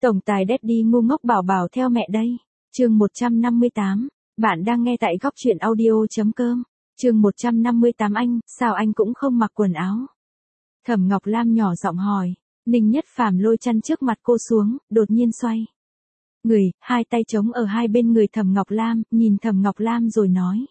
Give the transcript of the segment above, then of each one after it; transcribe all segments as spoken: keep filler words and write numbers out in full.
Tổng tài Daddy ngu ngốc bảo bảo theo mẹ đây. Chương một trăm năm mươi tám. Bạn đang nghe tại góc truyện audio.com. Chương một trăm năm mươi tám. Anh, sao anh cũng không mặc quần áo? Thẩm Ngọc Lam nhỏ giọng hỏi. Ninh Nhất Phàm lôi chăn trước mặt cô xuống, đột nhiên xoay người, hai tay chống ở hai bên người Thẩm Ngọc Lam, nhìn Thẩm Ngọc Lam rồi nói.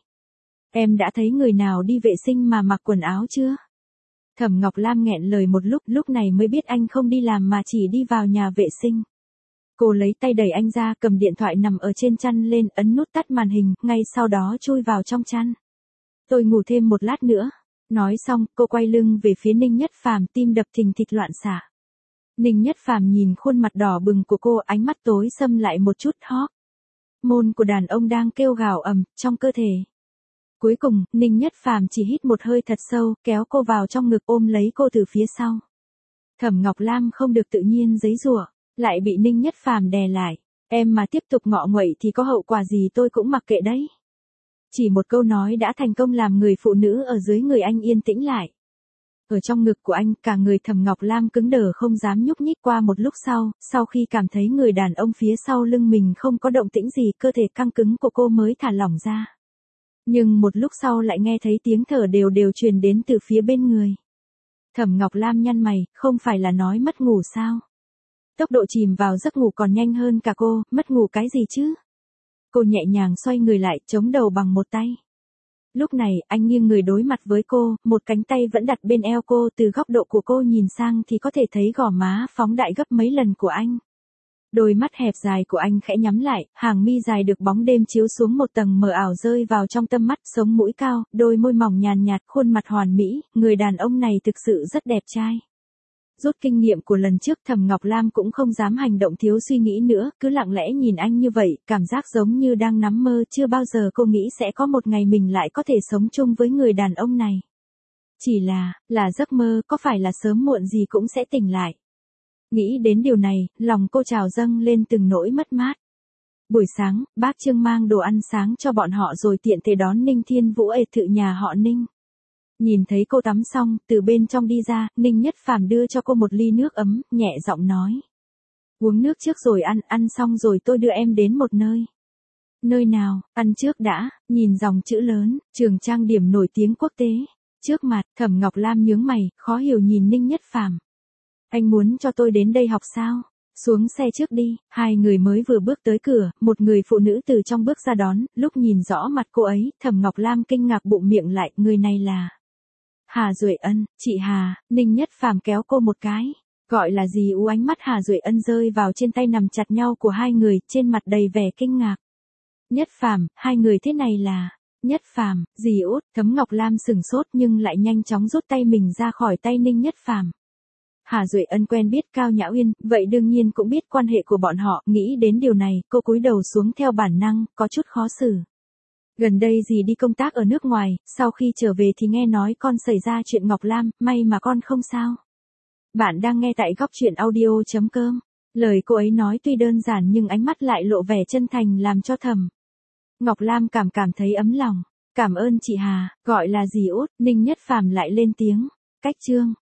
Em đã thấy người nào đi vệ sinh mà mặc quần áo chưa? Thẩm Ngọc Lam nghẹn lời một lúc, lúc này mới biết anh không đi làm mà chỉ đi vào nhà vệ sinh. Cô lấy tay đẩy anh ra, cầm điện thoại nằm ở trên chăn lên, ấn nút tắt màn hình, ngay sau đó chui vào trong chăn. Tôi ngủ thêm một lát nữa. Nói xong, cô quay lưng về phía Ninh Nhất Phàm, tim đập thình thịch loạn xạ. Ninh Nhất Phàm nhìn khuôn mặt đỏ bừng của cô, ánh mắt tối sầm lại một chút hót. Môn của đàn ông đang kêu gào ầm trong cơ thể. Cuối cùng, Ninh Nhất Phàm chỉ hít một hơi thật sâu, kéo cô vào trong ngực, ôm lấy cô từ phía sau. Thẩm Ngọc Lam không được tự nhiên giãy giụa, lại bị Ninh Nhất Phàm đè lại. Em mà tiếp tục ngọ nguậy thì có hậu quả gì tôi cũng mặc kệ đấy. Chỉ một câu nói đã thành công làm người phụ nữ ở dưới người anh yên tĩnh lại. Ở trong ngực của anh, cả người Thẩm Ngọc Lam cứng đờ không dám nhúc nhích. Qua một lúc sau, sau khi cảm thấy người đàn ông phía sau lưng mình không có động tĩnh gì, cơ thể căng cứng của cô mới thả lỏng ra. Nhưng một lúc sau lại nghe thấy tiếng thở đều đều truyền đến từ phía bên người. Thẩm Ngọc Lam nhăn mày, không phải là nói mất ngủ sao? Tốc độ chìm vào giấc ngủ còn nhanh hơn cả cô, mất ngủ cái gì chứ? Cô nhẹ nhàng xoay người lại, chống đầu bằng một tay. Lúc này, anh nghiêng người đối mặt với cô, một cánh tay vẫn đặt bên eo cô, từ góc độ của cô nhìn sang thì có thể thấy gò má phóng đại gấp mấy lần của anh. Đôi mắt hẹp dài của anh khẽ nhắm lại, hàng mi dài được bóng đêm chiếu xuống một tầng mờ ảo rơi vào trong tâm mắt, sống mũi cao, đôi môi mỏng nhàn nhạt, khuôn mặt hoàn mỹ, người đàn ông này thực sự rất đẹp trai. Rút kinh nghiệm của lần trước, Thẩm Ngọc Lam cũng không dám hành động thiếu suy nghĩ nữa, cứ lặng lẽ nhìn anh như vậy, cảm giác giống như đang nắm mơ, chưa bao giờ cô nghĩ sẽ có một ngày mình lại có thể sống chung với người đàn ông này. Chỉ là, là giấc mơ, có phải là sớm muộn gì cũng sẽ tỉnh lại. Nghĩ đến điều này, lòng cô trào dâng lên từng nỗi mất mát. Buổi sáng, bác Trương mang đồ ăn sáng cho bọn họ rồi tiện thể đón Ninh Thiên Vũ ệt thự nhà họ Ninh. Nhìn thấy cô tắm xong, từ bên trong đi ra, Ninh Nhất Phàm đưa cho cô một ly nước ấm, nhẹ giọng nói. Uống nước trước rồi ăn, ăn xong rồi tôi đưa em đến một nơi. Nơi nào, ăn trước đã, nhìn dòng chữ lớn, trường trang điểm nổi tiếng quốc tế. Trước mặt, Thẩm Ngọc Lam nhướng mày, khó hiểu nhìn Ninh Nhất Phàm. Anh muốn cho tôi đến đây học sao? Xuống xe trước đi. Hai người mới vừa bước tới cửa, một người phụ nữ từ trong bước ra đón, lúc nhìn rõ mặt cô ấy, Thẩm Ngọc Lam kinh ngạc bụng miệng lại, người này là Hà Duệ Ân. Chị Hà. Ninh Nhất Phàm kéo cô một cái. Gọi là gì ú? Ánh mắt Hà Duệ Ân rơi vào trên tay nằm chặt nhau của hai người, trên mặt đầy vẻ kinh ngạc. Nhất Phàm, hai người thế này là Nhất Phàm, dì út. Thấm Ngọc Lam sừng sốt nhưng lại nhanh chóng rút tay mình ra khỏi tay Ninh Nhất Phàm. Hà Duệ Ân quen biết Cao Nhã Uyên, vậy đương nhiên cũng biết quan hệ của bọn họ, nghĩ đến điều này, cô cúi đầu xuống theo bản năng, có chút khó xử. Gần đây dì đi công tác ở nước ngoài, sau khi trở về thì nghe nói con xảy ra chuyện Ngọc Lam, may mà con không sao. Bạn đang nghe tại góc truyện audio.com. Lời cô ấy nói tuy đơn giản nhưng ánh mắt lại lộ vẻ chân thành làm cho Thẩm Ngọc Lam cảm cảm thấy ấm lòng. Cảm ơn chị Hà, gọi là dì út. Ninh Nhất Phàm lại lên tiếng. Cách Trương,